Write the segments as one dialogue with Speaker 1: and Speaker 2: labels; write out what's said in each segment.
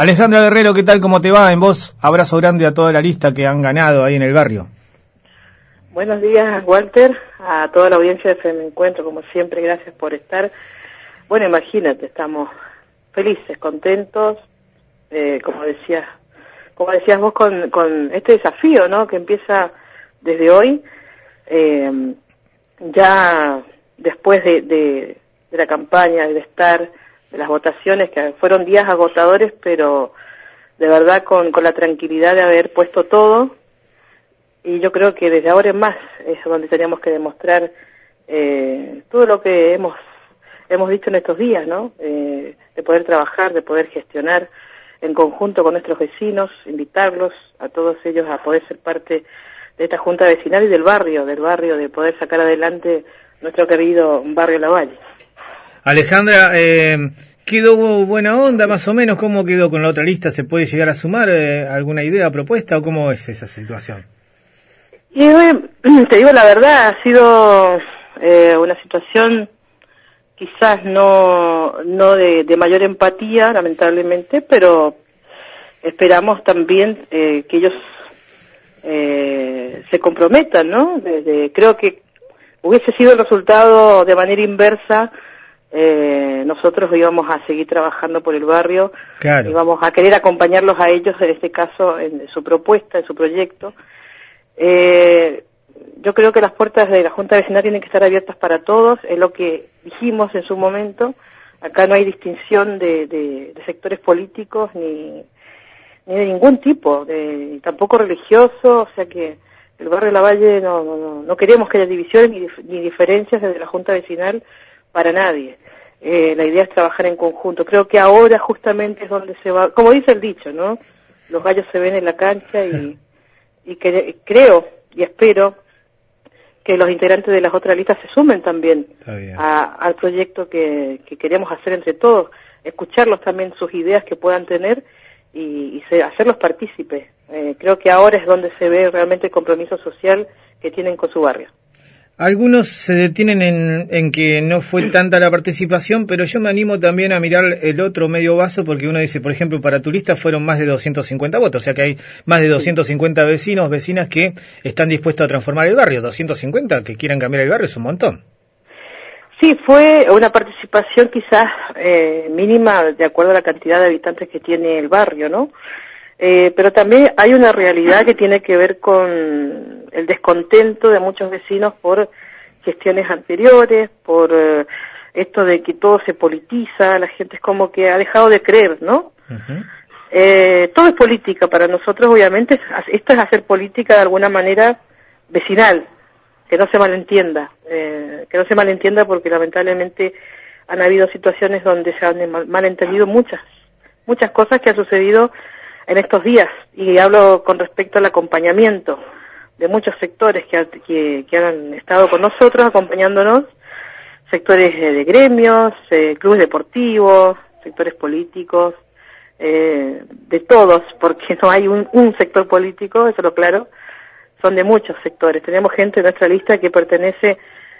Speaker 1: Alejandra Guerrero, ¿qué tal? ¿Cómo te va? En vos, abrazo grande a toda la lista que han ganado ahí en el barrio.
Speaker 2: Buenos días, Walter, a toda la audiencia de FM Encuentro, como siempre, gracias por estar. Bueno, imagínate, estamos felices, contentos, como decías vos, con este desafío, ¿no?, que empieza desde hoy, ya después de la campaña, de estar, de las votaciones, que fueron días agotadores, pero de verdad con la tranquilidad de haber puesto todo. Y yo creo que desde ahora en más es donde tenemos que demostrar todo lo que hemos dicho en estos días, ¿no? De poder trabajar, de poder gestionar en conjunto con nuestros vecinos, invitarlos a todos ellos a poder ser parte de esta junta vecinal y del barrio, de poder sacar adelante nuestro querido barrio Lavalle.
Speaker 1: Alejandra, ¿quedó buena onda más o menos? ¿Cómo quedó con la otra lista? ¿Se puede llegar a sumar alguna idea, propuesta o cómo es esa situación?
Speaker 2: Y te digo la verdad, ha sido una situación quizás no de mayor empatía, lamentablemente, pero esperamos también que ellos se comprometan, ¿no? Creo que hubiese sido el resultado de manera inversa. Nosotros íbamos a seguir trabajando por el barrio,
Speaker 1: claro.
Speaker 2: Íbamos a querer acompañarlos a ellos, en este caso, en su propuesta, en su proyecto. Yo creo que las puertas de la Junta Vecinal tienen que estar abiertas para todos, es lo que dijimos en su momento. Acá no hay distinción de sectores políticos ni de ningún tipo, tampoco religioso, o sea que el barrio Lavalle no queremos que haya divisiones ni diferencias desde la Junta Vecinal para nadie. La idea es trabajar en conjunto. Creo que ahora justamente es donde se va, como dice el dicho, ¿no? Los gallos se ven en la cancha y creo y espero que los integrantes de las otras listas se sumen también al proyecto que queremos hacer entre todos, escucharlos también sus ideas que puedan tener y hacerlos partícipes. Creo que ahora es donde se ve realmente el compromiso social que tienen con su barrio.
Speaker 1: Algunos se detienen en que no fue tanta la participación, pero yo me animo también a mirar el otro medio vaso, porque uno dice, por ejemplo, para tu lista fueron más de 250 votos, o sea que hay más de 250 vecinos, vecinas que están dispuestos a transformar el barrio. 250 que quieran cambiar el barrio es un montón.
Speaker 2: Sí, fue una participación quizás mínima de acuerdo a la cantidad de habitantes que tiene el barrio, ¿no? Pero también hay una realidad que tiene que ver con el descontento de muchos vecinos por gestiones anteriores, por esto de que todo se politiza, la gente es como que ha dejado de creer, ¿no? Uh-huh. Todo es política para nosotros, obviamente, esto es hacer política de alguna manera vecinal, que no se malentienda, porque lamentablemente han habido situaciones donde se han malentendido muchas cosas que han sucedido en estos días, y hablo con respecto al acompañamiento de muchos sectores que han estado con nosotros, acompañándonos, sectores de gremios, clubes deportivos, sectores políticos, de todos, porque no hay un sector político, eso lo claro, son de muchos sectores. Tenemos gente en nuestra lista que pertenece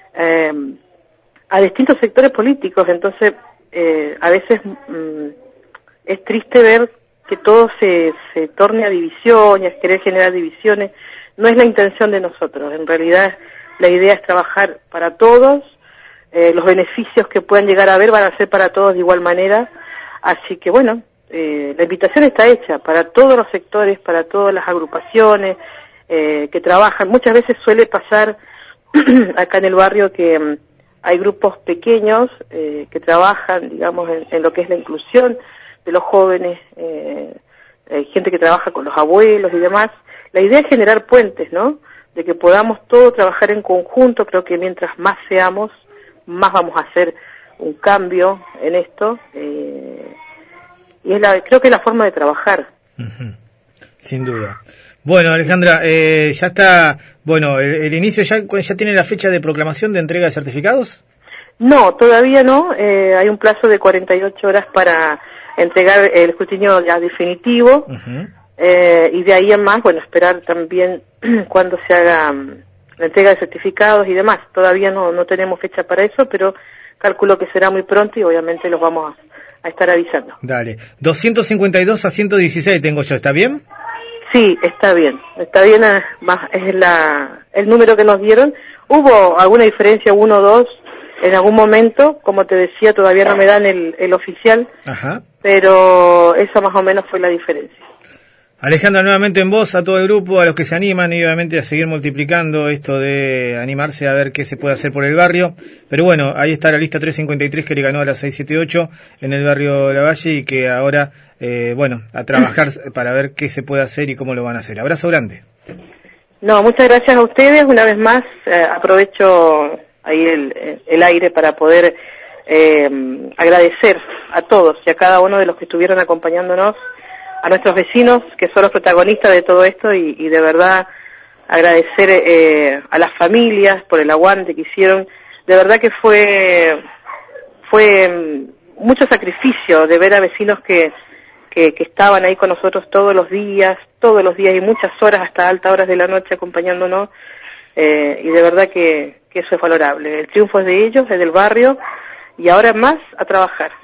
Speaker 2: a distintos sectores políticos, entonces a veces es triste ver que todo se torne a divisiones, querer generar divisiones. No es la intención de nosotros, en realidad la idea es trabajar para todos, los beneficios que puedan llegar a haber van a ser para todos de igual manera, así que bueno, la invitación está hecha para todos los sectores, para todas las agrupaciones que trabajan. Muchas veces suele pasar acá en el barrio que hay grupos pequeños que trabajan, digamos, en lo que es la inclusión de los jóvenes, gente que trabaja con los abuelos y demás. La idea es generar puentes, ¿no? De que podamos todos trabajar en conjunto. Creo que mientras más seamos, más vamos a hacer un cambio en esto. Y creo que es la forma de trabajar.
Speaker 1: Uh-huh. Sin duda. Bueno, Alejandra, ya está, bueno, el inicio ya tiene la fecha de proclamación de entrega de certificados.
Speaker 2: No, todavía no. Hay un plazo de 48 horas para entregar el escrutinio ya definitivo. Uh-huh. Y de ahí en más, bueno, esperar también cuando se haga la entrega de certificados y demás. Todavía no tenemos fecha para eso, pero calculo que será muy pronto y obviamente los vamos a estar avisando.
Speaker 1: Dale. 252 a 116 tengo yo, ¿está bien?
Speaker 2: Sí, está bien, es el número que nos dieron. Hubo alguna diferencia, 1 o 2, en algún momento, como te decía, todavía no me dan el oficial,
Speaker 1: Ajá.
Speaker 2: pero esa más o menos fue la diferencia.
Speaker 1: Alejandra, nuevamente en voz a todo el grupo, a los que se animan y obviamente a seguir multiplicando esto de animarse a ver qué se puede hacer por el barrio. Pero bueno, ahí está la lista 353 que le ganó a la 678 en el barrio Lavalle y que ahora, a trabajar para ver qué se puede hacer y cómo lo van a hacer. Abrazo grande.
Speaker 2: No, muchas gracias a ustedes. Una vez más, aprovecho ahí el aire para poder agradecer a todos y a cada uno de los que estuvieron acompañándonos, a nuestros vecinos que son los protagonistas de todo esto y de verdad agradecer a las familias por el aguante que hicieron. De verdad que fue mucho sacrificio de ver a vecinos que estaban ahí con nosotros todos los días y muchas horas hasta altas horas de la noche acompañándonos, y de verdad que eso es valorable. El triunfo es de ellos, es del barrio, y ahora más a trabajar.